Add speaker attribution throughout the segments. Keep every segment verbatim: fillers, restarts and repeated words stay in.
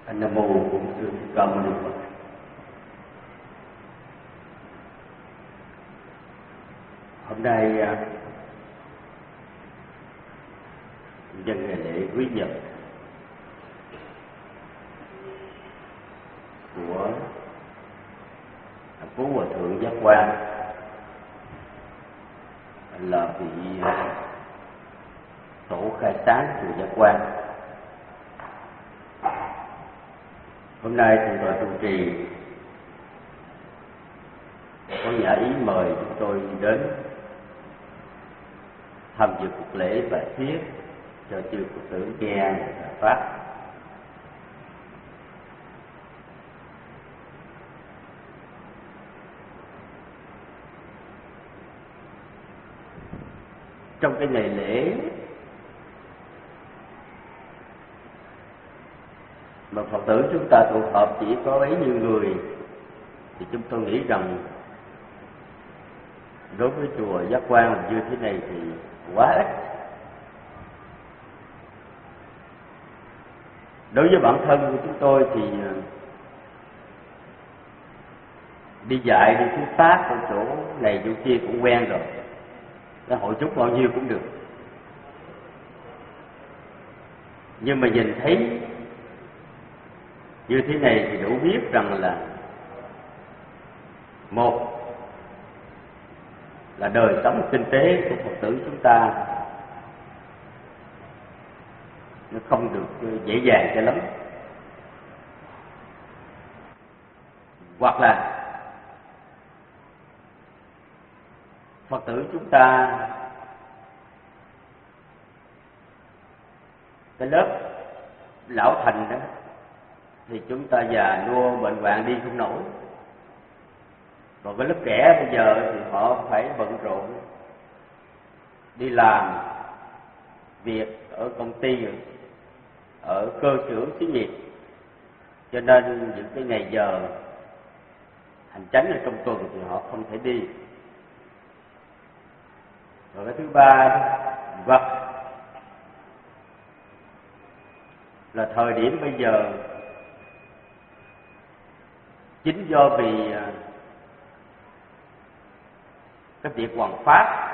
Speaker 1: Nam mô Bổn Sư Thích Ca Mâu Ni Phật. Hôm nay nhân ngày lễ Quý Nhật của Phú Hòa Thượng Giác Quan là vị tổ khai sáng chùa Giác Quan. Hôm nay thượng tọa trụ trì có nhã ý mời chúng tôi đến tham dự cuộc lễ và thuyết cho chư Phật tử nghe pháp. Trong cái ngày lễ mà Phật tử chúng ta tụ họp chỉ có bấy nhiêu người, thì chúng tôi nghĩ rằng đối với chùa Giác Quan như thế này thì quá ít. Đối với bản thân của chúng tôi thì đi dạy đi thuyết pháp ở chỗ này chỗ kia cũng quen rồi, cái hội chúng bao nhiêu cũng được. Nhưng mà nhìn thấy như thế này thì đủ biết rằng là một là đời sống kinh tế của Phật tử chúng ta nó không được dễ dàng cho lắm, hoặc là Phật tử chúng ta cái lớp lão thành đó thì chúng ta già nua bệnh hoạn đi không nổi. Còn cái lớp trẻ bây giờ thì họ phải bận rộn đi làm việc ở công ty, ở cơ xưởng xí nghiệp, cho nên những cái ngày giờ hành chánh ở trong tuần thì họ không thể đi. Rồi cái thứ ba vật là thời điểm bây giờ chính do vì cái việc hoằng pháp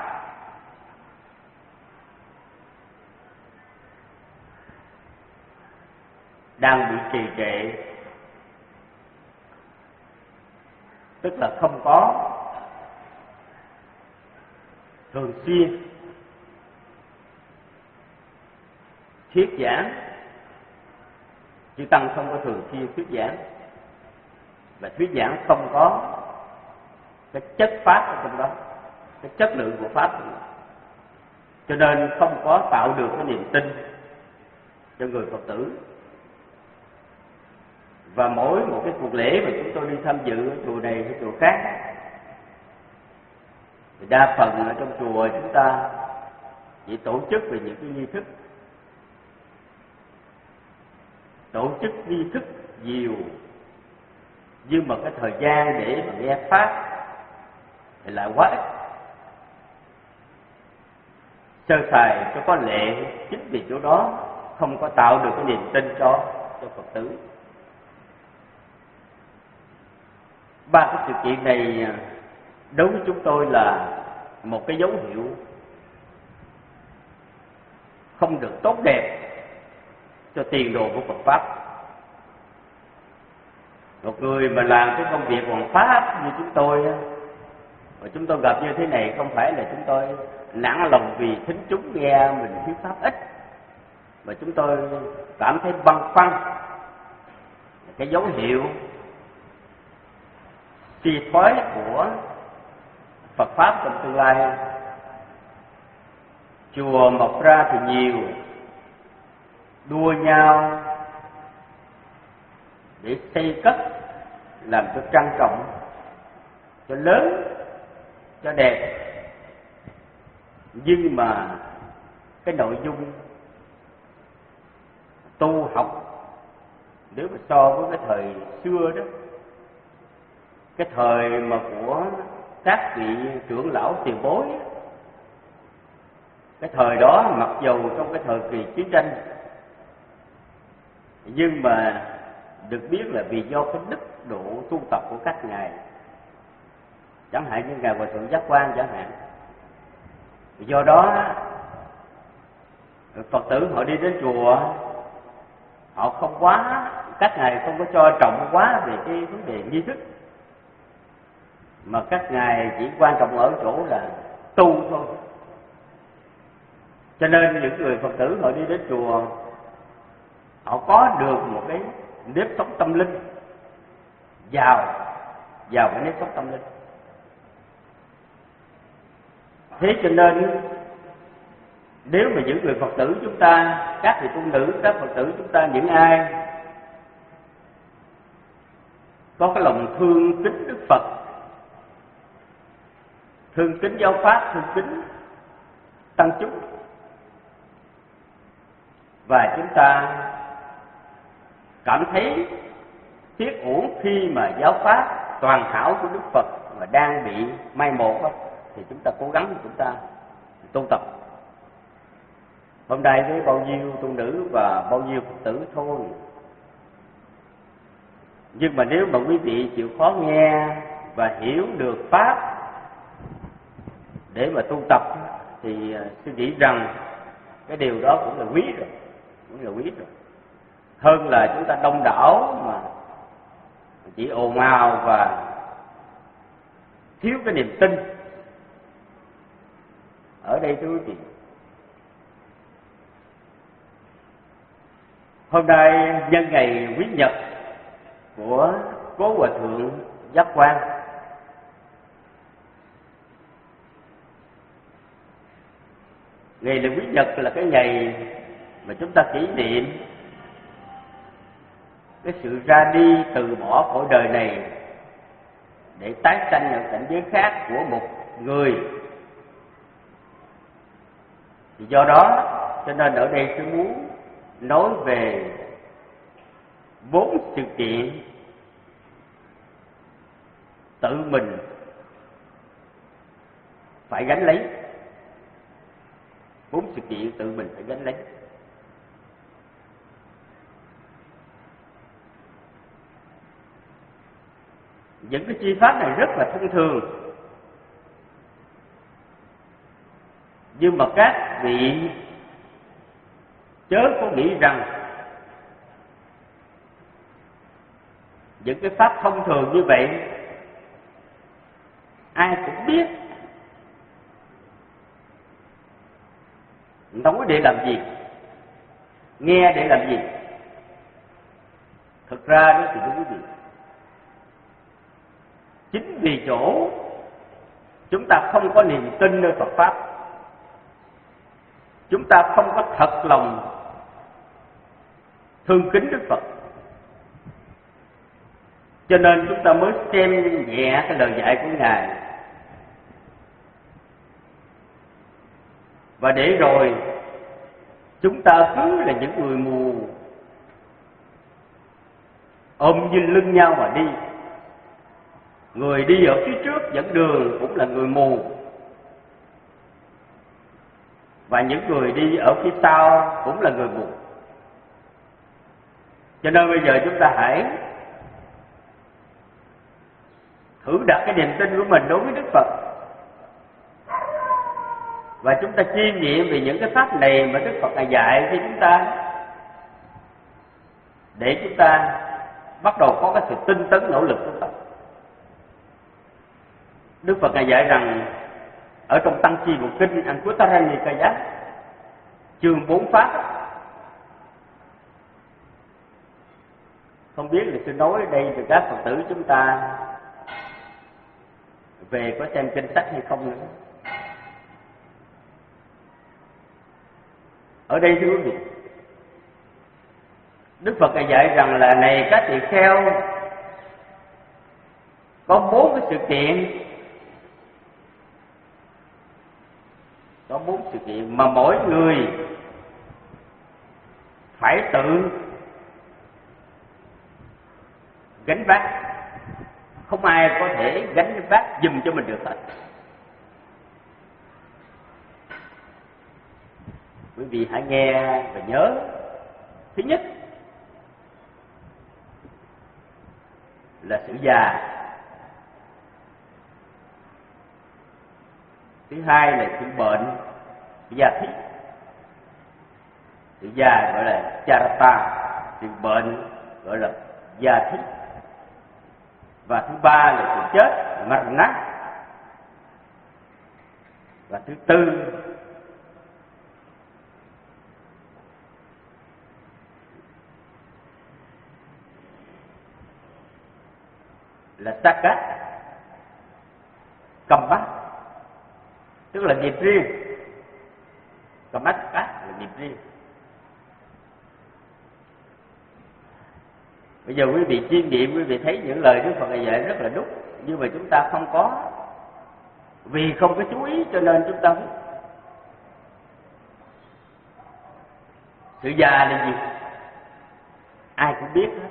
Speaker 1: đang bị trì trệ, tức là không có thường xuyên thuyết giảng, chư tăng không có thường xuyên thuyết giảng, và thuyết giảng không có cái chất pháp ở trong đó, cái chất lượng của pháp, cho nên không có tạo được cái niềm tin cho người Phật tử. Và mỗi một cái cuộc lễ mà chúng tôi đi tham dự ở chùa này hay chùa khác thì đa phần ở trong chùa chúng ta chỉ tổ chức về những cái nghi thức, tổ chức nghi thức nhiều, nhưng mà cái thời gian để mà nghe pháp thì lại quá ít. Sơ sài cho có lệ, chính vì chỗ đó không có tạo được cái niềm tin cho cho Phật tử. Ba cái sự kiện này đối với chúng tôi là một cái dấu hiệu không được tốt đẹp cho tiền đồ của Phật pháp. Một người mà làm cái công việc hoằng pháp như chúng tôi, và chúng tôi gặp như thế này không phải là chúng tôi nản lòng vì thính chúng nghe mình thuyết pháp ít, mà chúng tôi cảm thấy băn khoăn, cái dấu hiệu suy thoái của Phật pháp trong tương lai. Chùa mọc ra thì nhiều, đua nhau để xây cất, làm cho trang trọng, cho lớn, cho đẹp, nhưng mà cái nội dung tu học nếu mà so với cái thời xưa đó, cái thời mà của các vị trưởng lão tiền bối, cái thời đó mặc dù trong cái thời kỳ chiến tranh, nhưng mà được biết là vì do cái đức độ tu tập của các ngài, chẳng hạn như ngài Hòa Thượng Giác Quan chẳng hạn. Do đó Phật tử họ đi đến chùa, họ không quá, các ngài không có cho trọng quá về cái vấn đề nghi thức, mà các ngài chỉ quan trọng ở chỗ là tu thôi. Cho nên những người Phật tử họ đi đến chùa, họ có được một cái nếp sống tâm linh, giàu giàu cái nếp sống tâm linh. Thế cho nên nếu mà những người Phật tử chúng ta, các vị tu nữ, các Phật tử chúng ta, những ai có cái lòng thương kính Đức Phật, thương kính giáo pháp, thương kính tăng chúng, và chúng ta cảm thấy tiếc uổng khi mà giáo pháp toàn hảo của Đức Phật mà đang bị mai một đó, thì chúng ta cố gắng chúng ta tu tập. Hôm nay với bao nhiêu tu nữ và bao nhiêu Phật tử thôi, nhưng mà nếu mà quý vị chịu khó nghe và hiểu được pháp để mà tu tập thì tôi nghĩ rằng cái điều đó cũng là quý rồi, cũng là quý rồi. Hơn là chúng ta đông đảo mà chỉ ồn ào và thiếu cái niềm tin. Ở đây thưa quý vị, hôm nay nhân ngày quý nhật của Cố Hòa Thượng Giác Quan, ngày lễ quý nhật là cái ngày mà chúng ta kỷ niệm cái sự ra đi từ bỏ cõi đời này để tái sanh ở cảnh giới khác của một người. Thì do đó cho nên ở đây tôi muốn nói về bốn sự kiện tự mình phải gánh lấy, bốn sự kiện tự mình phải gánh lấy. Những cái chi pháp này rất là thông thường, nhưng mà các vị chớ có nghĩ rằng những cái pháp thông thường như vậy ai cũng biết, nói để làm gì, nghe để làm gì. Thực ra đó thì thưa quý vị, chính vì chỗ chúng ta không có niềm tin nơi Phật pháp, chúng ta không có thật lòng thương kính Đức Phật, cho nên chúng ta mới xem nhẹ cái lời dạy của Ngài, và để rồi chúng ta cứ là những người mù ôm như lưng nhau mà đi. Người đi ở phía trước dẫn đường cũng là người mù, và những người đi ở phía sau cũng là người mù. Cho nên bây giờ chúng ta hãy thử đặt cái niềm tin của mình đối với Đức Phật, và chúng ta chiêm nghiệm về những cái pháp này mà Đức Phật Ngài dạy cho chúng ta, để chúng ta bắt đầu có cái sự tinh tấn nỗ lực tu tập. Đức Phật Ngài dạy rằng ở trong Tăng Chi Bộ Kinh Anguttara Nikaya chương bốn pháp, không biết là tôi nói đây từ các Phật tử chúng ta về có xem kinh sách hay không nữa. Ở đây thưa quý vị, Đức Phật Ngài dạy rằng là này các tỳ kheo, có bốn cái sự kiện, có bốn sự kiện mà mỗi người phải tự gánh vác, không ai có thể gánh vác giùm cho mình được hết. Quý vị hãy nghe và nhớ. Thứ nhất là sự già. Thứ hai là sự bệnh, già thiết. Sự già gọi là charata, sự bệnh gọi là già thiết. Và thứ ba là sự chết, marana. Và thứ tư là sakat, cầm bắt, tức là nghiệp riêng. Cầm bắt là nghiệp riêng. Bây giờ quý vị chiêm nghiệm, quý vị thấy những lời Đức Phật dạy rất là đúng, nhưng mà chúng ta không có, vì không có chú ý cho nên chúng ta biết. Sự già là gì? Ai cũng biết hết.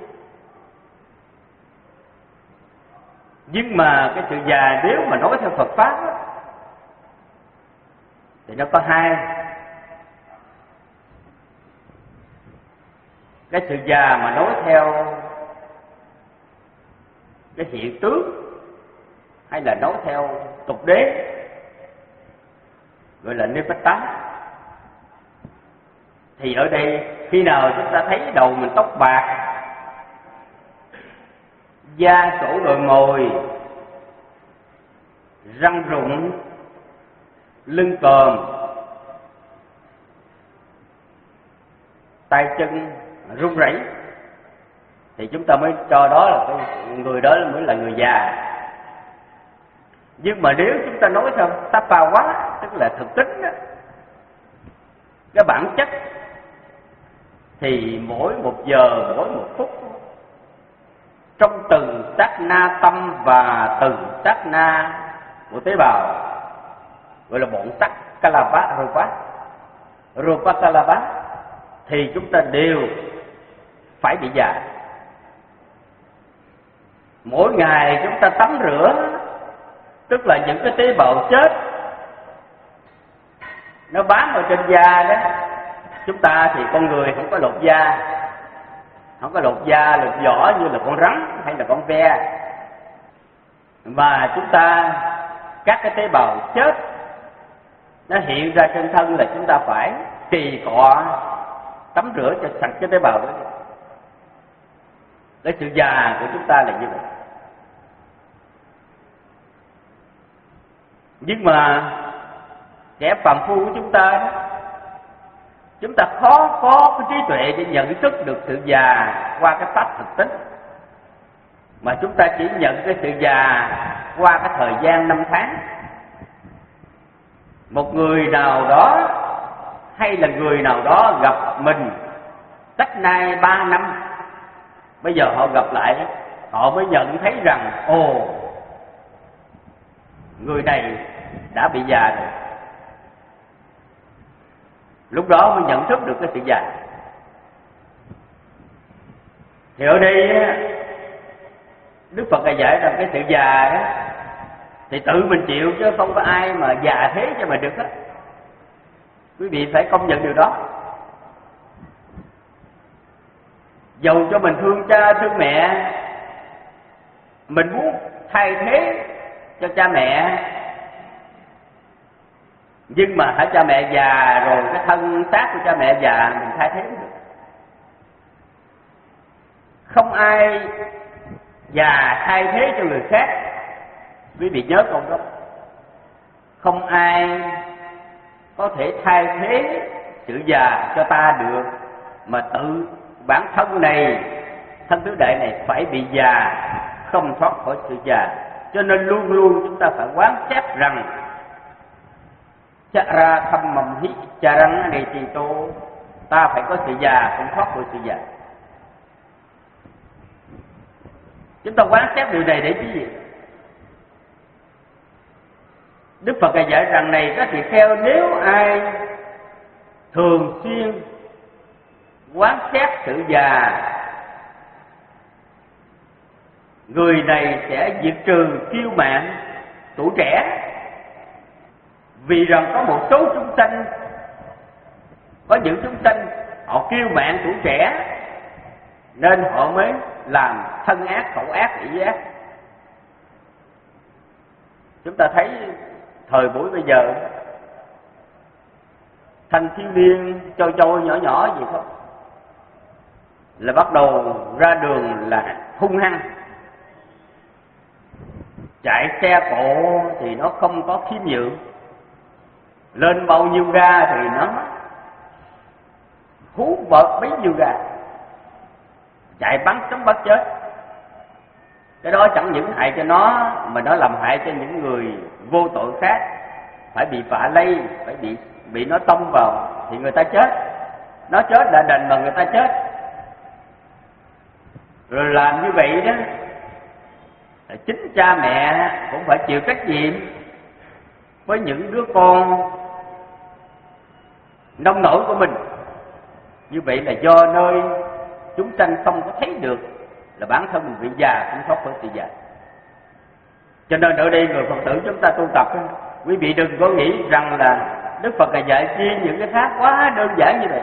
Speaker 1: Nhưng mà cái sự già nếu mà nói theo Phật Pháp đó, thì nó có hai. Cái sự già mà nói theo cái hiện tướng hay là nói theo tục đế gọi là nipata. Thì ở đây khi nào chúng ta thấy đầu mình tóc bạc, da sổ đồi mồi, răng rụng, lưng còm, tay chân run rẩy, thì chúng ta mới cho đó là cái người đó mới là người già. Nhưng mà nếu chúng ta nói theo tapa quá, tức là thực tính đó, cái bản chất, thì mỗi một giờ, mỗi một phút, trong từng sát na tâm và từng sát na của tế bào, gọi là bổn sắc kalapa rupa, rupa kalapa, thì chúng ta đều phải bị già. Mỗi ngày chúng ta tắm rửa, tức là những cái tế bào chết nó bám vào trên da đó. Chúng ta thì con người không có lột da, không có lột da, lột vỏ như là con rắn hay là con ve, mà chúng ta các cái tế bào chết nó hiện ra trên thân là chúng ta phải kỳ cọ tắm rửa cho sạch cái tế bào đó. Cái sự già của chúng ta là như vậy. Nhưng mà kẻ phàm phu của chúng ta đó, chúng ta khó có cái trí tuệ để nhận thức được sự già qua cái pháp thực tính, mà chúng ta chỉ nhận cái sự già qua cái thời gian năm tháng. Một người nào đó hay là người nào đó gặp mình cách nay ba năm, bây giờ họ gặp lại, họ mới nhận thấy rằng ồ, người này đã bị già rồi. Lúc đó mới nhận thức được cái sự già. Thì ở đây Đức Phật dạy rằng cái sự già đó thì tự mình chịu, chứ không có ai mà già thế cho mình được hết. Quý vị phải công nhận điều đó. Dầu cho mình thương cha thương mẹ, mình muốn thay thế cho cha mẹ, nhưng mà hả cha mẹ già rồi, cái thân xác của cha mẹ già mình thay thế được. Không ai già thay thế cho người khác. Quý vị nhớ câu đó. Không ai có thể thay thế sự già cho ta được, mà tự bản thân này, thân tứ đại này phải bị già, không thoát khỏi sự già. Cho nên luôn luôn chúng ta phải quán xét rằng chara thammam hi charang netito, ta phải có sự già, không thoát khỏi sự già. Chúng ta quán xét điều này để cái gì? Đức Phật dạy rằng này các tỳ kheo, nếu ai thường xuyên quán xét sự già, người này sẽ diệt trừ kiêu mạn tuổi trẻ. Vì rằng có một số chúng sanh, có những chúng sanh họ kiêu mạn tuổi trẻ, nên họ mới làm thân ác, khẩu ác, ý ác. Chúng ta thấy thời buổi bây giờ thanh thiếu niên trôi trôi nhỏ nhỏ gì không là bắt đầu ra đường là hung hăng, chạy xe cộ thì nó không có khiêm nhượng, lên bao nhiêu ga thì nó hú vợt bấy nhiêu ga, chạy bắn sống bắt chết. Cái đó chẳng những hại cho nó mà nó làm hại cho những người vô tội khác, phải bị vạ lây, phải bị bị nó tông vào thì người ta chết, nó chết là đành mà người ta chết. Rồi làm như vậy đó, chính cha mẹ cũng phải chịu trách nhiệm với những đứa con nông nổi của mình. Như vậy là do nơi chúng sanh không có thấy được là bản thân mình bị già, không thoát khỏi sự già. Cho nên ở đây người Phật tử chúng ta tu tập, quý vị đừng có nghĩ rằng là Đức Phật là dạy chi những cái khác quá đơn giản như vậy.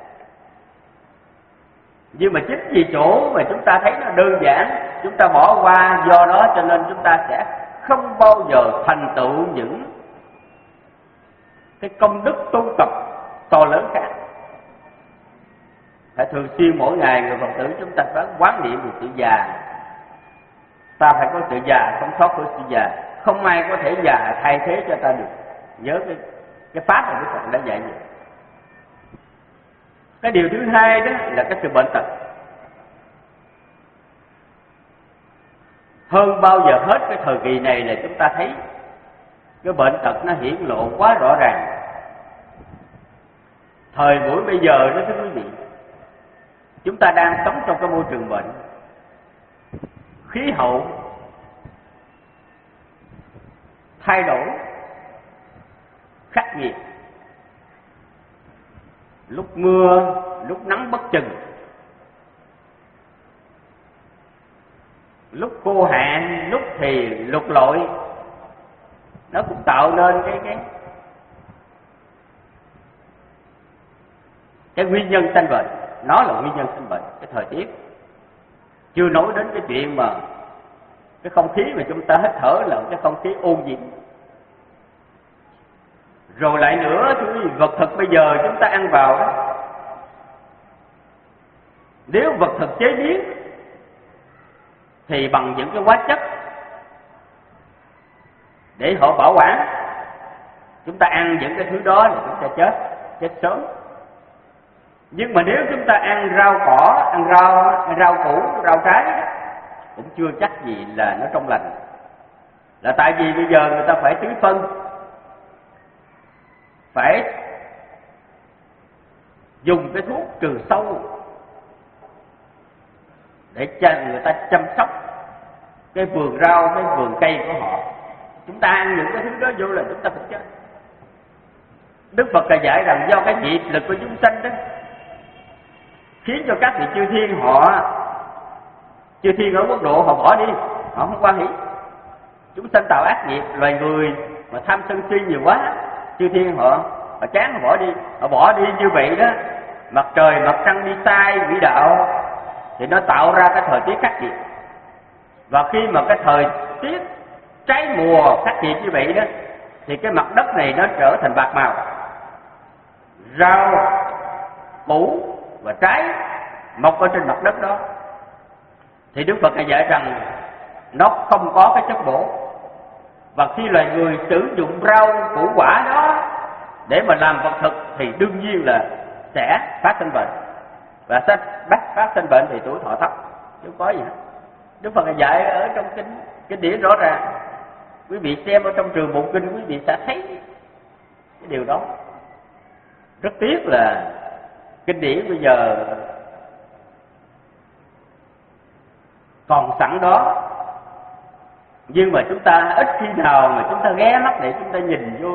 Speaker 1: Nhưng mà chính vì chỗ mà chúng ta thấy nó đơn giản, chúng ta bỏ qua, do đó cho nên chúng ta sẽ không bao giờ thành tựu những cái công đức tu tập to lớn khác. Phải thường xuyên mỗi ngày người Phật tử chúng ta phải quán niệm về sự già. Ta phải có sự già, không thoát khỏi sự già. Không ai có thể già thay thế cho ta được. Nhớ cái, cái pháp mà Đức Phật đã dạy vậy. Cái điều thứ hai đó là cái sự bệnh tật. Hơn bao giờ hết cái thời kỳ này là chúng ta thấy cái bệnh tật nó hiển lộ quá rõ ràng. Thời buổi bây giờ đó thưa quý vị, chúng ta đang sống trong cái môi trường bệnh, khí hậu thay đổi khắc nghiệt, lúc mưa lúc nắng bất chừng, lúc khô hạn lúc thì lụt lội. Nó cũng tạo nên cái cái cái nguyên nhân sanh bệnh. Nó là nguyên nhân sanh bệnh, cái thời tiết. Chưa nói đến cái chuyện mà cái không khí mà chúng ta hít thở là cái không khí ô nhiễm. Rồi lại nữa, cái vật thực bây giờ chúng ta ăn vào đó, nếu vật thực chế biến thì bằng những cái hóa chất để họ bảo quản. Chúng ta ăn những cái thứ đó là chúng ta chết, chết sớm. Nhưng mà nếu chúng ta ăn rau cỏ, ăn rau, ăn rau củ, rau trái cũng chưa chắc gì là nó trong lành. Là tại vì bây giờ người ta phải tưới phân, phải dùng cái thuốc trừ sâu để cho người ta chăm sóc cái vườn rau, cái vườn cây của họ. Chúng ta ăn những cái thứ đó vô là chúng ta phải chết. Đức Phật là dạy rằng do cái nghiệp lực của chúng sanh đó khiến cho các vị chư thiên họ chư thiên ở quốc độ họ bỏ đi, họ không quan hỷ. Chúng sanh tạo ác nghiệp, loài người mà tham sân si nhiều quá, chư thiên họ họ chán, họ bỏ đi. Họ bỏ đi như vậy đó, mặt trời mặt trăng đi sai quỹ đạo thì nó tạo ra cái thời tiết khắc nghiệt. Và khi mà cái thời tiết trái mùa khắc nghiệt như vậy đó thì cái mặt đất này nó trở thành bạc màu, rau củ và trái mọc ở trên mặt đất đó. Thì Đức Phật dạy rằng nó không có cái chất bổ. Và khi loài người sử dụng rau củ quả đó để mà làm vật thực thì đương nhiên là sẽ phát sinh bệnh. Và sẽ bắt phát sinh bệnh thì tuổi thọ thấp, chứ không có gì hết. Đức Phật dạy ở trong kinh kinh điển rõ ràng. Quý vị xem ở trong trường bộ kinh, quý vị sẽ thấy cái điều đó. Rất tiếc là kinh điển bây giờ còn sẵn đó, nhưng mà chúng ta ít khi nào mà chúng ta ghé mắt để chúng ta nhìn vô.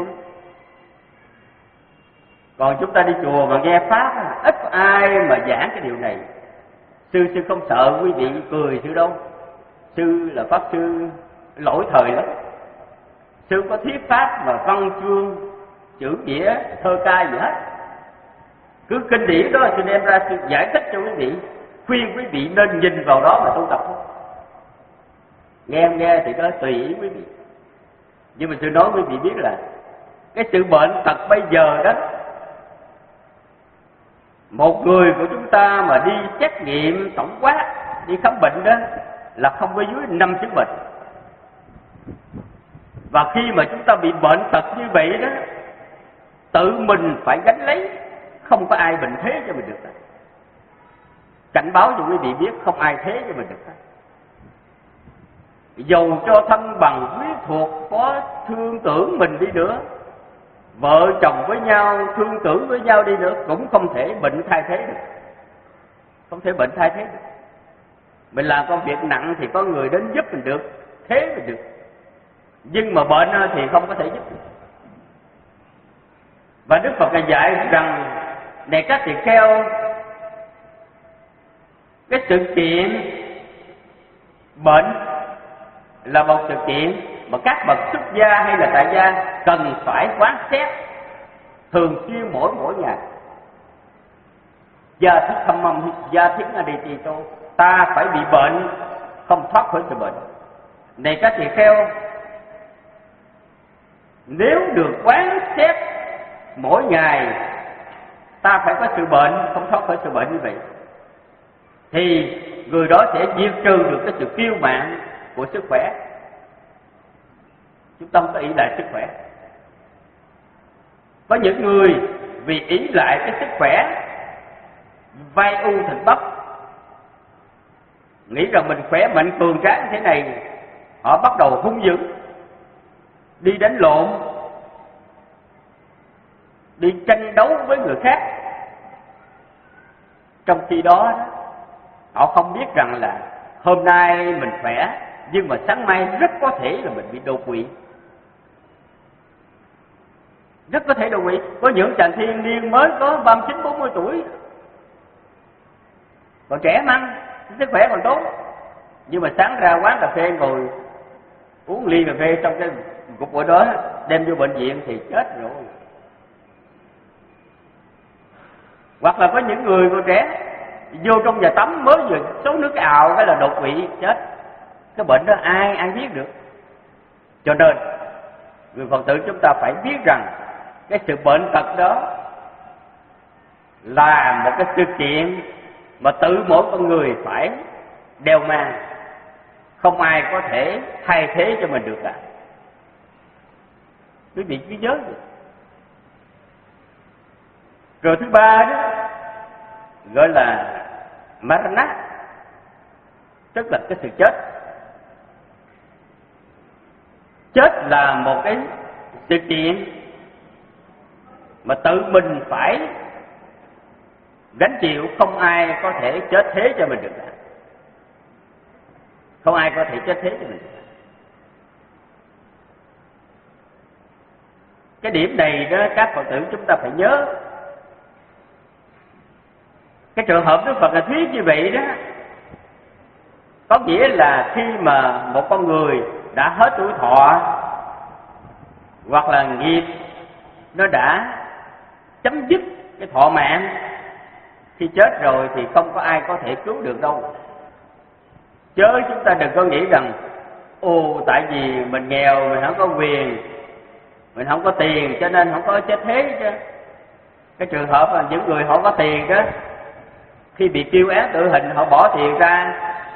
Speaker 1: Còn chúng ta đi chùa mà nghe pháp, ít có ai mà giảng cái điều này. Sư sư không sợ quý vị cười sư đâu. Sư là pháp sư lỗi thời lắm. Sư có thuyết pháp mà văn chương, chữ nghĩa, thơ ca gì hết. Cứ kinh điển đó sư đem ra sư giải thích cho quý vị. khuyên quý vị nên nhìn vào đó mà tu tập thôi. Nghe không nghe thì đó tùy ý quý vị. Nhưng mà tôi nói quý vị biết là cái sự bệnh tật bây giờ đó, một người của chúng ta mà đi xét nghiệm tổng quát, đi khám bệnh đó là không có dưới năm chứng bệnh. Và khi mà chúng ta bị bệnh tật như vậy đó, tự mình phải gánh lấy, không có ai bệnh thế cho mình được. Cảnh báo cho quý vị biết không ai thế cho mình được. Dầu cho thân bằng quý thuộc có thương tưởng mình đi nữa, vợ chồng với nhau thương tưởng với nhau đi nữa, cũng không thể bệnh thay thế được. Không thể bệnh thay thế được. Mình làm công việc nặng thì có người đến giúp mình được, thế mình được. Nhưng mà bệnh thì không có thể giúp được. Và Đức Phật dạy rằng này các tỳ kheo, cái sự kiện bệnh là một sự kiện mà các bậc xuất gia hay là tại gia cần phải quán xét thường xuyên mỗi mỗi ngày. Gia thiết thâm mâm, gia thiết là đi trì tô, ta phải bị bệnh không thoát khỏi sự bệnh. Này các tỳ kheo, nếu được quán xét mỗi ngày ta phải có sự bệnh, không thoát khỏi sự bệnh như vậy, thì người đó sẽ diệt trừ được cái sự kiêu mạn của sức khỏe. Chúng ta không có ý lại sức khỏe. Có những người vì ý lại cái sức khỏe, vai u thịt bắp, nghĩ rằng mình khỏe mạnh cường tráng thế này, họ bắt đầu hung dữ, đi đánh lộn, đi tranh đấu với người khác. Trong khi đó họ không biết rằng là hôm nay mình khỏe, nhưng mà sáng mai rất có thể là mình bị đột quỵ. Rất có thể đột quỵ. Có những chàng thiên niên mới có ba mươi chín bốn mươi tuổi, còn trẻ măng, sức khỏe còn tốt, nhưng mà sáng ra quán cà phê ngồi uống ly cà phê trong cái cục bụi đó, đem vô bệnh viện thì chết rồi. Hoặc là có những người còn trẻ vô trong nhà tắm mới vừa số nước ào cái là đột quỵ chết. Cái bệnh đó ai ai biết được. Cho nên người Phật tử chúng ta phải biết rằng cái sự bệnh tật đó là một cái sự kiện mà tự mỗi con người phải đeo mang, không ai có thể thay thế cho mình được cả. Quý vị cứ nhớ được. Rồi thứ ba đó gọi là Marana, tức là cái sự chết. Chết là một cái sự kiện mà tự mình phải gánh chịu, không ai có thể chết thế cho mình được cả. Không ai có thể chết thế cho mình được. Cái điểm này đó các Phật tử chúng ta phải nhớ. Cái trường hợp Đức Phật là thuyết như vậy đó, có nghĩa là khi mà một con người đã hết tuổi thọ, hoặc là nghiệp nó đã chấm dứt cái thọ mạng, khi chết rồi thì không có ai có thể cứu được đâu. Chớ chúng ta đừng có nghĩ rằng ồ tại vì mình nghèo, mình không có quyền, mình không có tiền cho nên không có chết thế chứ. Cái trường hợp là những người họ có tiền đó, khi bị kêu án tử hình họ bỏ tiền ra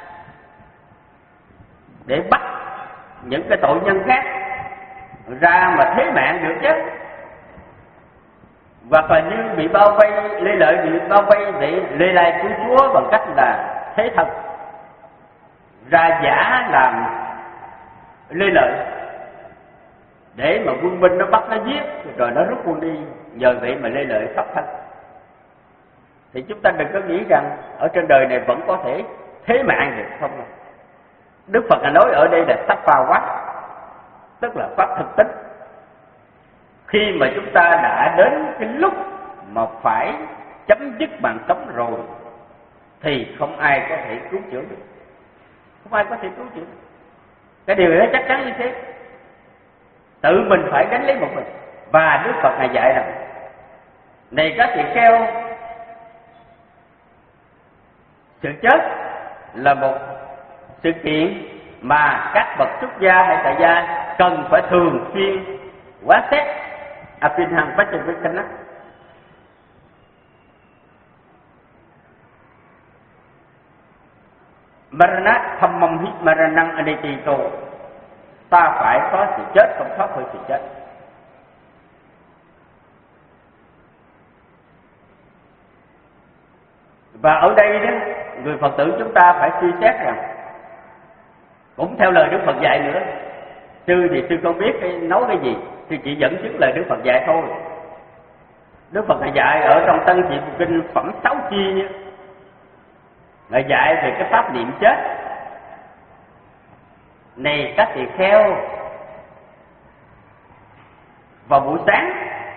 Speaker 1: để bắt những cái tội nhân khác ra mà thế mạng được chứ. Hoặc là như bị bao vây, Lê Lợi bị bao vây để lê lai cứu Chúa bằng cách là thế thật ra giả làm Lê Lợi để mà quân binh nó bắt nó giết rồi nó rút quân đi, nhờ vậy mà Lê Lợi thoát thân. Thì chúng ta đừng có nghĩ rằng ở trên đời này vẫn có thể thế mạng được, không. Đức Phật là nói ở đây là sắp vào quát, tức là pháp thực tính. Khi mà chúng ta đã đến cái lúc mà phải chấm dứt mạng sống rồi thì không ai có thể cứu chữa được. Không ai có thể cứu chữa được. Cái điều đó chắc chắn như thế. Tự mình phải gánh lấy một mình. Và Đức Phật này dạy rằng này các tỳ kheo, Sự chết là một sự kiện mà các bậc xuất gia hay tại gia cần phải thường xuyên quán xét. Abhinang Vajravikana. Marana Thammam Hi Maranang Anitito. Ta phải có sự chết, không thoát khỏi sự chết. Và ở đây đó, người Phật tử chúng ta phải suy xét rằng, cũng theo lời Đức Phật dạy nữa. Sư thì sư không biết cái nói cái gì, sư chỉ dẫn chứng lời Đức Phật dạy thôi. Đức Phật Ngài dạy ở trong Tân Chỉ Kinh phẩm sáu chi nhé. Ngài dạy về cái pháp niệm chết. Này các tỳ kheo, vào buổi sáng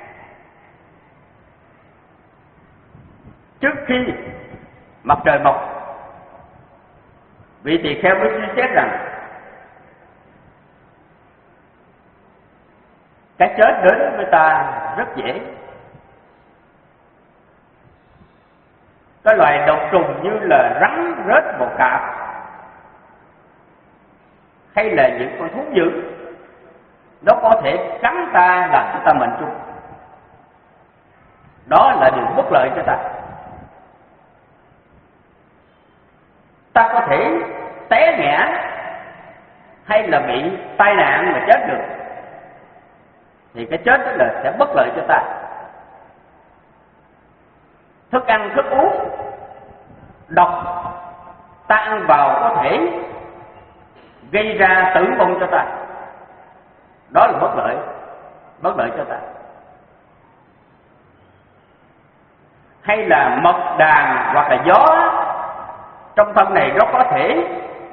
Speaker 1: trước khi mặt trời mọc, vị tỳ kheo mới suy xét rằng cái chết đến với ta rất dễ. Cái loài độc trùng như là rắn, rết, bò cạp hay là những con thú dữ, nó có thể cắn ta làm cho ta mệnh chung. Đó là điều bất lợi cho ta. Ta có thể té ngã hay là bị tai nạn mà chết được, thì cái chết đó là sẽ bất lợi cho ta. Thức ăn, thức uống độc ta ăn vào có thể gây ra tử vong cho ta. Đó là bất lợi, bất lợi cho ta. Hay là mật đàn hoặc là gió trong thân này, nó có thể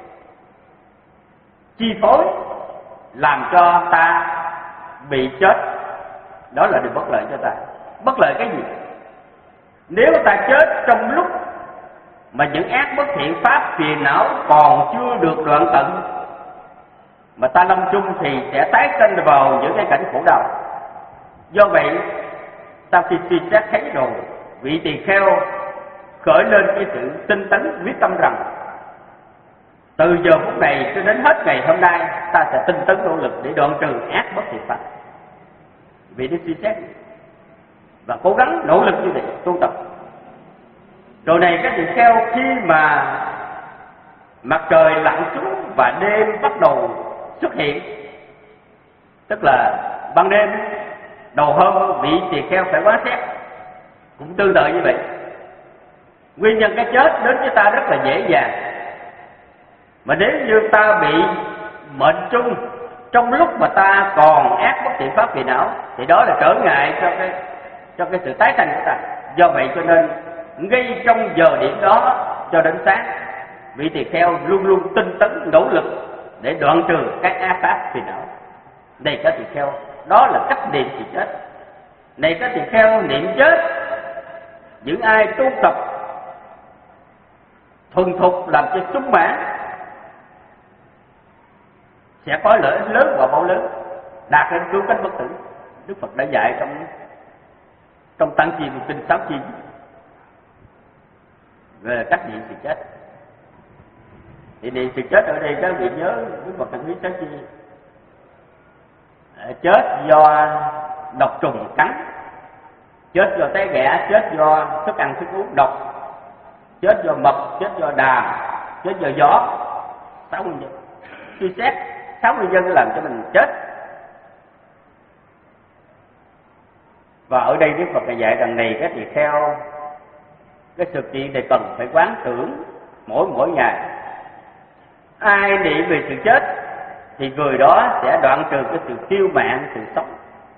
Speaker 1: chi phối làm cho ta bị chết. Đó là điều bất lợi cho ta. Bất lợi cái gì? Nếu ta chết trong lúc mà những ác bất thiện pháp phiền não còn chưa được đoạn tận, mà ta lâm chung thì sẽ tái sinh vào những cái cảnh khổ đau. Do vậy ta khi suy xét thấy rồi, vị tỳ kheo khởi lên cái sự tinh tấn quyết tâm rằng từ giờ phút này cho đến hết ngày hôm nay ta sẽ tinh tấn nỗ lực để đoạn trừ ác bất thiện pháp. Vị đi suy xét và cố gắng nỗ lực như vậy tu tập. Rồi này các tỳ kheo, khi mà mặt trời lặn xuống và đêm bắt đầu xuất hiện, tức là ban đêm đầu hôm, vị tỳ kheo phải quán xét cũng tương tự như vậy. Nguyên nhân cái chết đến với ta rất là dễ dàng, mà nếu như ta bị mệnh chung trong lúc mà ta còn ác bất thiện pháp phiền não, thì đó là trở ngại cho cái cho cái sự tái sanh của ta. Do vậy cho nên ngay trong giờ điểm đó cho đến sáng, vị tỳ kheo luôn luôn tinh tấn nỗ lực để đoạn trừ các ác pháp phiền não. Này các tỳ kheo, đó là cách niệm sự chết. Này các tỳ kheo, niệm chết, những ai tu tập thuần thục làm cho sung mãn sẽ có lợi ích lớn và bao lớn, đạt đến cứu cánh bất tử. Đức Phật đã dạy trong trong Tăng Chi Kinh sáu chi về cách niệm sự chết. Thì niệm sự chết ở đây các vị nhớ Đức Phật từng biết sáu chi: chết do độc trùng cắn, chết do té ghẻ, chết do thức ăn thức uống độc, chết do mật, chết do đàm, chết do gió. Sáu nguyên nhân. Suy xét sáu nguyên nhân làm cho mình chết. Và ở đây Đức Phật dạy rằng này các tỳ kheo, cái sự kiện này cần phải quán tưởng mỗi mỗi ngày. Ai niệm về sự chết thì người đó sẽ đoạn trừ cái sự kiêu mạn, sự sống.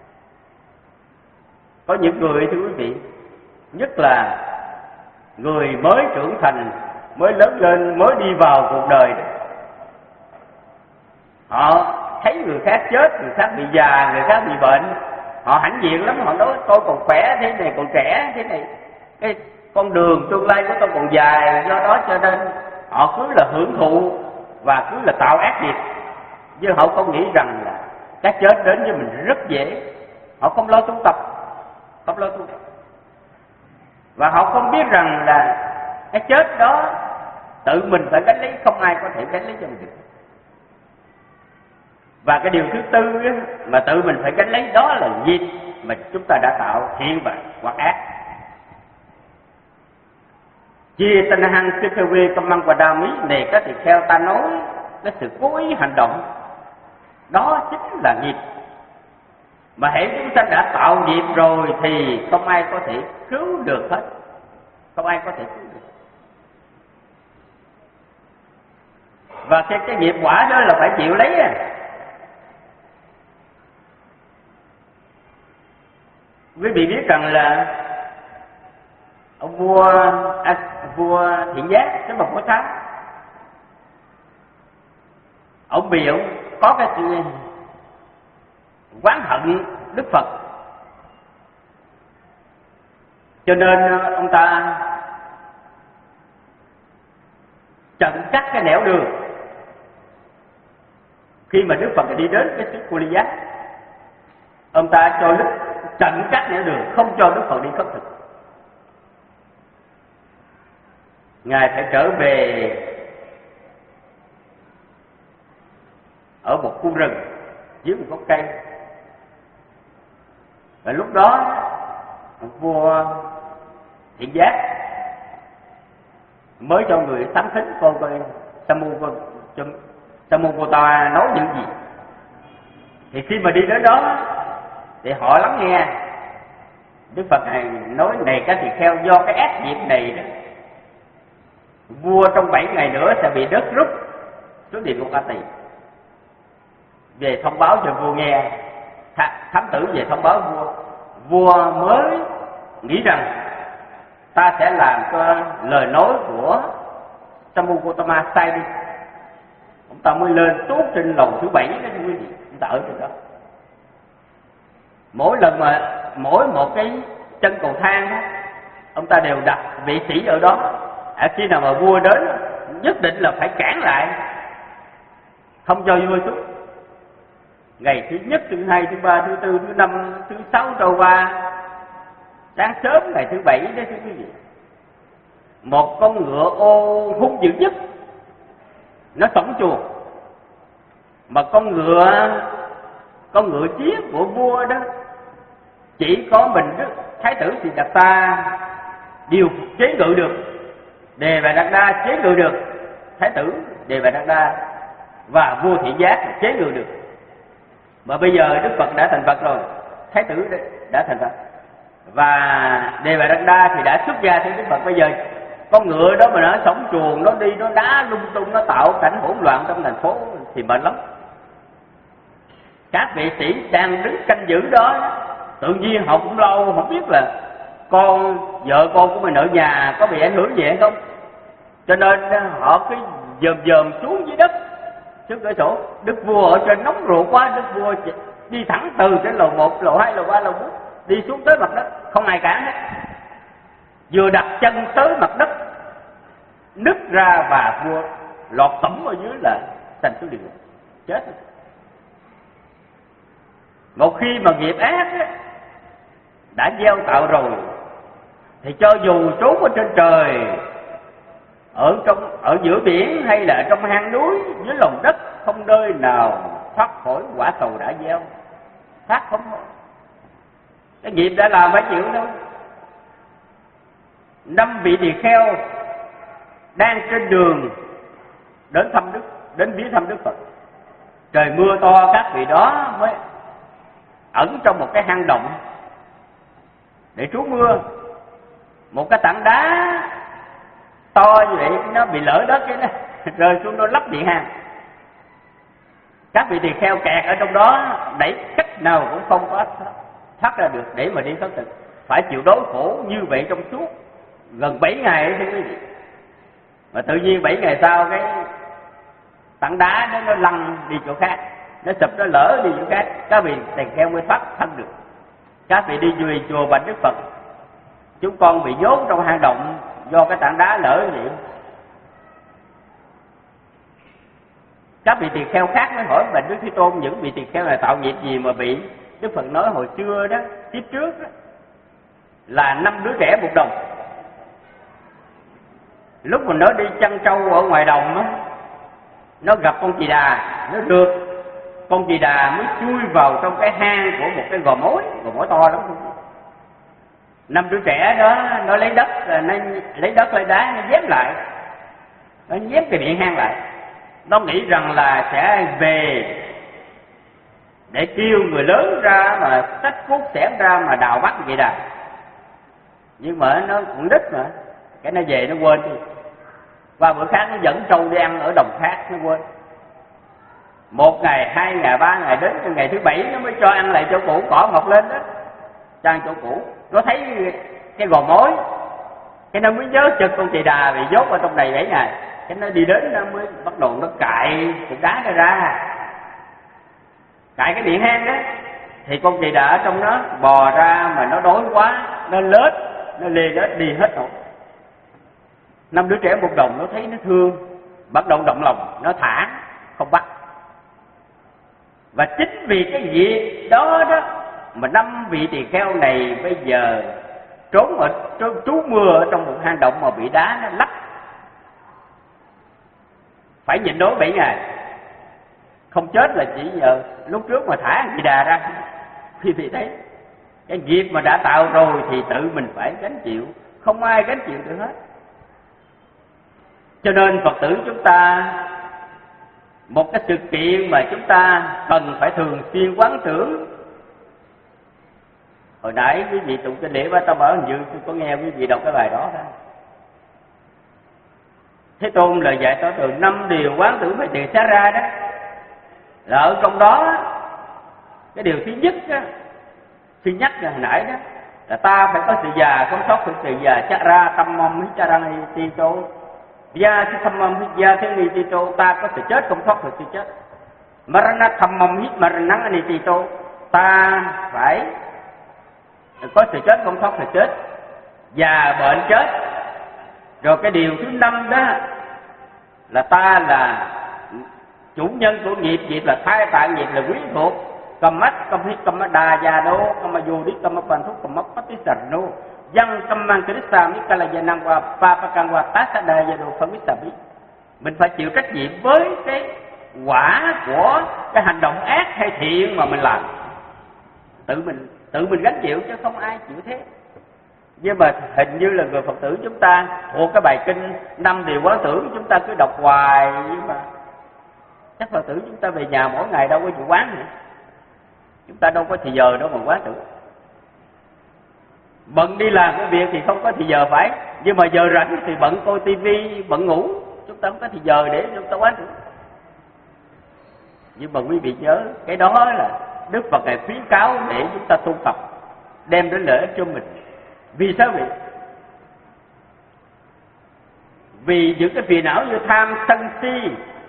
Speaker 1: Có những người thưa quý vị, nhất là người mới trưởng thành, mới lớn lên, mới đi vào cuộc đời đó, họ thấy người khác chết, người khác bị già, người khác bị bệnh, họ hãnh diện lắm. Họ nói tôi còn khỏe, thế này còn trẻ, thế này cái con đường tương lai của tôi còn dài. Do đó cho nên họ cứ là hưởng thụ và cứ là tạo ác nghiệp, chứ họ không nghĩ rằng là cái chết đến với mình rất dễ. Họ không lo tu tập, không lo tu tập, và họ không biết rằng là cái chết đó tự mình phải gánh lấy, không ai có thể gánh lấy cho mình được. Và cái điều thứ tư á, mà tự mình phải gánh lấy đó là nghiệp mà chúng ta đã tạo, thiện và hoặc ác. Chia tên hăng sư khê quê công măng và đa mí này các tỳ kheo ta nói cái sự cố ý hành động đó chính là nghiệp. Mà hễ chúng sanh đã tạo nghiệp rồi thì không ai có thể cứu được hết, không ai có thể cứu được. Và cái, cái nghiệp quả đó là phải chịu lấy à. Quý vị biết rằng là ông vua à, vua Thiện Giác cái bậc Bố Tát, ông bị ông có cái sự oán hận Đức Phật, cho nên ông ta chặn cắt cái nẻo đường. Khi mà Đức Phật đi đến cái xứ Cô Ly Giác, ông ta cho Đức chặn cắt nẻo đường, không cho Đức Phật đi khất thực. Ngài phải trở về ở một khu rừng dưới một gốc cây. Và lúc đó vua Thiện Giác mới cho người thám thính coi coi Samuvata nói những gì. Thì khi mà đi đến đó thì họ lắng nghe Đức Phật này nói: này các tỳ kheo, do cái ác nghiệp này đó, vua trong bảy ngày nữa sẽ bị đất rút xuống địa ngục A Tỳ. Về thông báo cho vua nghe, thám tử về thông báo vua, vua mới nghĩ rằng ta sẽ làm cho lời nói của Sammu Gotama sai đi. Ông ta mới lên tuốt trên lầu thứ bảy đó quý vị, ông ta ở trên đó. Mỗi lần mà mỗi một cái chân cầu thang đó, ông ta đều đặt vị sĩ ở đó. À, khi nào mà vua đến nhất định là phải cản lại, không cho vua xuống. Ngày thứ nhất, thứ hai, thứ ba, thứ tư, thứ năm, thứ sáu trôi qua, sáng sớm ngày thứ bảy đó thưa quý vị, một con ngựa ô hung dữ nhất nó sổng chuồng. Mà con ngựa con ngựa chiến của vua đó chỉ có mình đó, Thái tử Siddhartha điều chế ngự được, Đề Bà Đạt Đa chế ngự được, Thái tử Đề Bà Đạt Đa và vua Thiện Giác chế ngự được. Mà bây giờ Đức Phật đã thành Phật rồi, Thái tử đã thành Phật và Đề Bà Đạt Đa thì đã xuất gia theo Đức Phật. Bây giờ con ngựa đó mà nó sống chuồng, nó đi nó đá lung tung, nó tạo cảnh hỗn loạn trong thành phố thì mệt lắm. Các vị sĩ đang đứng canh giữ đó, tự nhiên họ cũng lâu không biết là con vợ con của mình ở nhà có bị ảnh hưởng gì hay không, cho nên họ cứ dòm dòm xuống dưới đất trước cửa sổ. Đức vua ở trên nóng ruột quá, Đức vua đi thẳng từ trên lầu một, lầu hai, lầu ba, lầu bốn đi xuống tới mặt đất, không ai cản hết. Vừa đặt chân tới mặt đất nứt ra và vua lọt tẩm ở dưới là thành xuống địa ngục, chết. Một khi mà nghiệp ác á, đã gieo tạo rồi thì cho dù trốn ở trên trời, ở trong ở giữa biển hay là trong hang núi, dưới lòng đất, không nơi nào thoát khỏi quả sầu đã gieo, thoát không khỏi. Cái nghiệp đã làm phải chịu đâu. Năm vị tỳ kheo đang trên đường đến thăm Đức, đến viếng thăm Đức Phật. Trời mưa to, các vị đó mới ẩn trong một cái hang động để trú mưa. Một cái tảng đá to như vậy nó bị lỡ đất cái nó rơi xuống, nó lấp điện hang. Các vị tỳ kheo kẹt ở trong đó, đẩy cách nào cũng không có thoát ra được để mà đi khất thực, phải chịu đói khổ như vậy trong suốt gần bảy ngày ấy, thưa quý vị. Mà tự nhiên bảy ngày sau cái tảng đá đó nó lăn đi chỗ khác, nó sụp, nó lỡ đi chỗ khác, các vị tỳ kheo mới thoát thân được. Các vị đi về chùa bạch Đức Phật, chúng con bị nhốt trong hang động do cái tảng đá lỡ vậy. Các vị tỳ kheo khác mới hỏi bạch Đức Thế Tôn, những vị tỳ kheo này tạo nghiệp gì mà bị? Đức Phật nói hồi xưa đó, kiếp trước đó, là năm đứa trẻ một đồng. Lúc mà nó đi chăn trâu ở ngoài đồng á, nó gặp con chì đà, nó rượt, con chì đà mới chui vào trong cái hang của một cái gò mối, gò mối to lắm. Năm đứa trẻ đó nó lấy đất, nó lấy đất lấy đá, nó dép lại, nó dép cái miệng hang lại. Nó nghĩ rằng là sẽ về để kêu người lớn ra mà xách cuốc xẻng ra mà đào bắt vậy đà. Nhưng mà nó cũng đứt mà, cái nó về nó quên đi. Qua bữa khác nó dẫn trâu đi ăn ở đồng khác, nó quên. Một ngày, hai ngày, ba ngày, đến ngày thứ bảy nó mới cho ăn lại chỗ cũ, cỏ mọc lên đó, cho ăn chỗ cũ. Nó thấy cái gò mối, cái nó mới nhớ chực con chì đà bị dốt ở trong này bảy ngày. Cái nó đi đến nó mới bắt đầu nó cạy cục đá ra ra, cạy cái miệng hang đó. Thì con chì đà ở trong đó bò ra mà nó đói quá, nó lết, nó lê lết đi hết rồi. Năm đứa trẻ một đồng nó thấy nó thương, bắt đầu động lòng, nó thả, không bắt. Và chính vì cái việc đó đó mà năm vị tỳ kheo này bây giờ trốn ở trốn, trú mưa ở trong một hang động mà bị đá nó lấp, phải nhịn đói bảy ngày. Không chết là chỉ nhờ lúc trước mà thả chị đà ra. Khi vị thấy cái nghiệp mà đã tạo rồi thì tự mình phải gánh chịu, không ai gánh chịu được hết. Cho nên Phật tử chúng ta, một cái sự kiện mà chúng ta cần phải thường xuyên quán tưởng. Hồi nãy quý vị tụng kinh lễ Ba Ta Bảo, hình như tôi có nghe quý vị đọc cái bài đó đó. Thế Tôn lời dạy tỏ từ năm điều quán tưởng phải tiền xá ra đó, là ở trong đó cái điều thứ nhất đó, thứ nhất là hồi nãy đó, là ta phải có sự già, không sót thực sự già. Chắc ra tâm mong hít cha răng ti tô, gia si thâm mong hít gia thế ni ti tô, ta có sự chết không thoát được sự chết. Marana thâm mong hít marana ani ti tô, ta phải có sự chết không thoát sự chết, già bệnh chết. Rồi cái điều thứ năm đó là ta là chủ nhân của nghiệp, nghiệp là thai tạng, nghiệp là quý thuộc. Cầm mắt, cầm hít, cầm đà già đô, cầm dù đi, cầm bàn thuốc, cầm mắt phát tí sạch nô. Dân cầm mang cái sa mi ca là gia năng qua pa pa can qua tá sa đà gia đồ phân biết sa bí. Mình phải chịu trách nhiệm với cái quả của cái hành động ác hay thiện mà mình làm. Tự mình tự mình gánh chịu chứ không ai chịu thế. Nhưng mà hình như là người Phật tử chúng ta thuộc cái bài kinh năm điều quán tưởng, chúng ta cứ đọc hoài, nhưng mà chắc Phật tử chúng ta về nhà mỗi ngày đâu có chịu quán nữa. Chúng ta đâu có thì giờ đâu mà quán tưởng. Bận đi làm cái việc thì không có thì giờ phải, nhưng mà giờ rảnh thì bận coi tivi, bận ngủ, chúng ta không có thì giờ để chúng ta quán tưởng. Nhưng mà quý vị nhớ, cái đó là Đức Phật Ngài khuyến cáo để chúng ta tu tập, đem đến lợi ích cho mình. Vì sao vậy? Vì những cái phiền não như tham, sân si,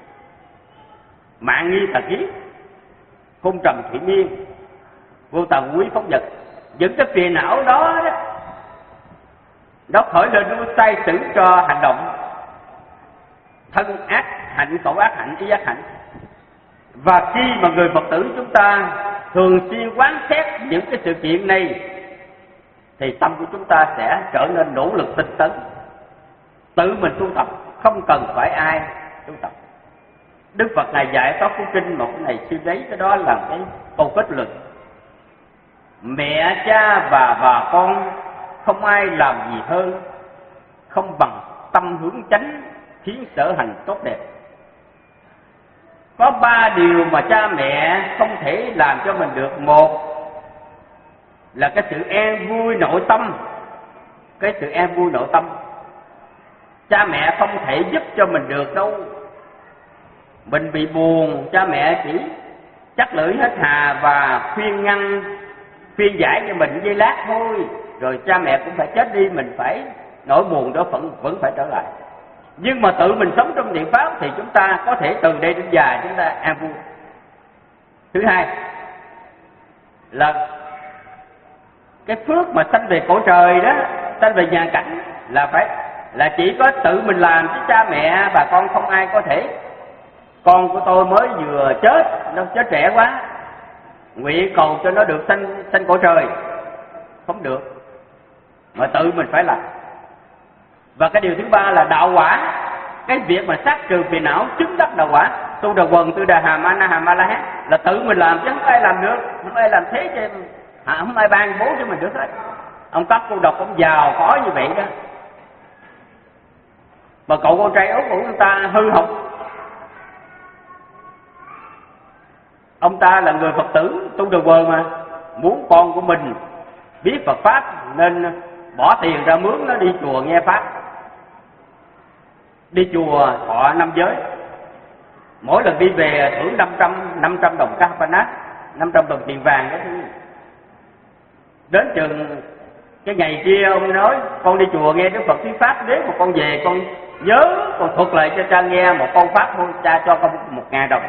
Speaker 1: mạng nghi tà kiến, hôn trầm thủy miên, vô tà quý phóng vật, những cái phiền não đó, đó nó khởi lên, nó sai sử cho hành động thân ác hạnh, khẩu ác hạnh, ý ác hạnh. Và khi mà người Phật tử chúng ta thường xuyên quán xét những cái sự kiện này thì tâm của chúng ta sẽ trở nên nỗ lực tinh tấn, tự mình tu tập, không cần phải ai tu tập. Đức Phật Ngài dạy có cuốn kinh một cái này sư lấy cái đó làm cái câu kết luận: mẹ cha và bà con không ai làm gì hơn, không bằng tâm hướng chánh khiến sở hành tốt đẹp. Có ba điều mà cha mẹ không thể làm cho mình được. Một là cái sự an vui nội tâm. Cái sự an vui nội tâm cha mẹ không thể giúp cho mình được đâu. Mình bị buồn, cha mẹ chỉ chắc lưỡi hết hà và khuyên ngăn, khuyên giải cho mình giây lát thôi, rồi cha mẹ cũng phải chết đi, mình phải nỗi buồn đó vẫn vẫn phải trở lại. Nhưng mà tự mình sống trong niệm pháp thì chúng ta có thể từ đây đến già chúng ta an vui. Thứ hai là cái phước mà sanh về cõi trời đó, sanh về nhà cảnh là phải là chỉ có tự mình làm, chứ cha mẹ bà con không ai có thể. Con của tôi mới vừa chết, nó chết trẻ quá, nguyện cầu cho nó được sanh sanh cõi trời, không được, mà tự mình phải làm. Và cái điều thứ ba là đạo quả. Cái việc mà sát trừ phiền não chứng đắc đạo quả, tu đà quần, tu đà hàm, a na hàm, a la hán là tự mình làm chứ không ai làm được, không ai làm thế cho à, không ai ban bố cho mình được hết. Ông cấp cô độc ông giàu có như vậy đó, mà cậu con trai út của ông ta hư học. Ông ta là người Phật tử tu đà quần mà muốn con của mình biết Phật pháp nên bỏ tiền ra mướn nó đi chùa nghe pháp, đi chùa thọ năm giới, mỗi lần đi về thưởng năm trăm năm trăm đồng kapanat, năm trăm đồng tiền vàng đó. Đến chừng cái ngày kia ông nói con đi chùa nghe Đức Phật thuyết pháp, nếu mà con về con nhớ con thuật lại cho cha nghe một câu pháp thôi, cha cho con một ngàn đồng.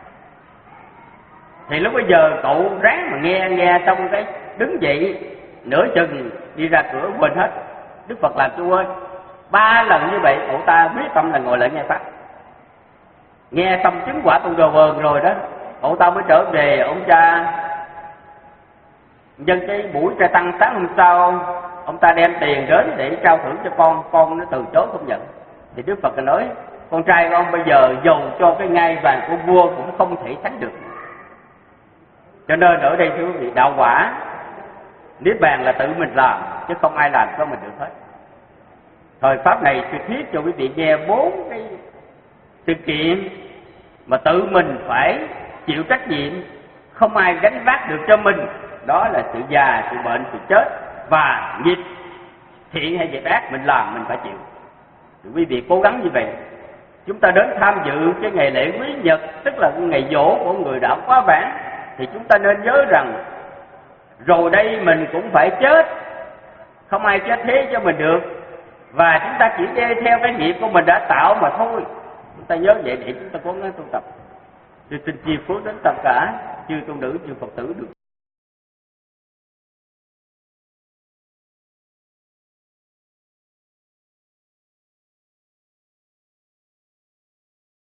Speaker 1: Thì lúc bây giờ cậu ráng mà nghe nghe xong cái đứng dậy nửa chừng đi ra cửa quên hết Đức Phật làm chú ơi. Ba lần như vậy cậu ta quyết tâm là ngồi lại nghe pháp. Nghe xong chứng quả tu đồ vườn rồi đó, cậu ta mới trở về. Ông cha nhân cái buổi trai tăng sáng hôm sau, ông ta đem tiền đến để trao thưởng cho con, con nó từ chối không nhận. Thì Đức Phật nói con trai con bây giờ dầu cho cái ngai vàng của vua cũng không thể sánh được. Cho nên ở đây thưa quý vị, đạo quả niết bàn là tự mình làm chứ không ai làm cho mình được hết. Thời pháp này tôi thuyết cho quý vị nghe bốn cái sự kiện mà tự mình phải chịu trách nhiệm, không ai gánh vác được cho mình. Đó là sự già, sự bệnh, sự chết và nghiệp thiện hay nghiệp ác mình làm mình phải chịu. Thì quý vị cố gắng như vậy. Chúng ta đến tham dự cái ngày lễ quý nhật, tức là cái ngày dỗ của người đã quá vãng, thì chúng ta nên nhớ rằng rồi đây mình cũng phải chết, không ai chết thế cho mình được, và chúng ta chỉ nghe theo cái nghiệp của mình đã tạo mà thôi. Chúng ta nhớ vậy để chúng ta cố gắng tu tập. Tôi xin chia phước đến tất cả chư tu nữ, chư Phật tử được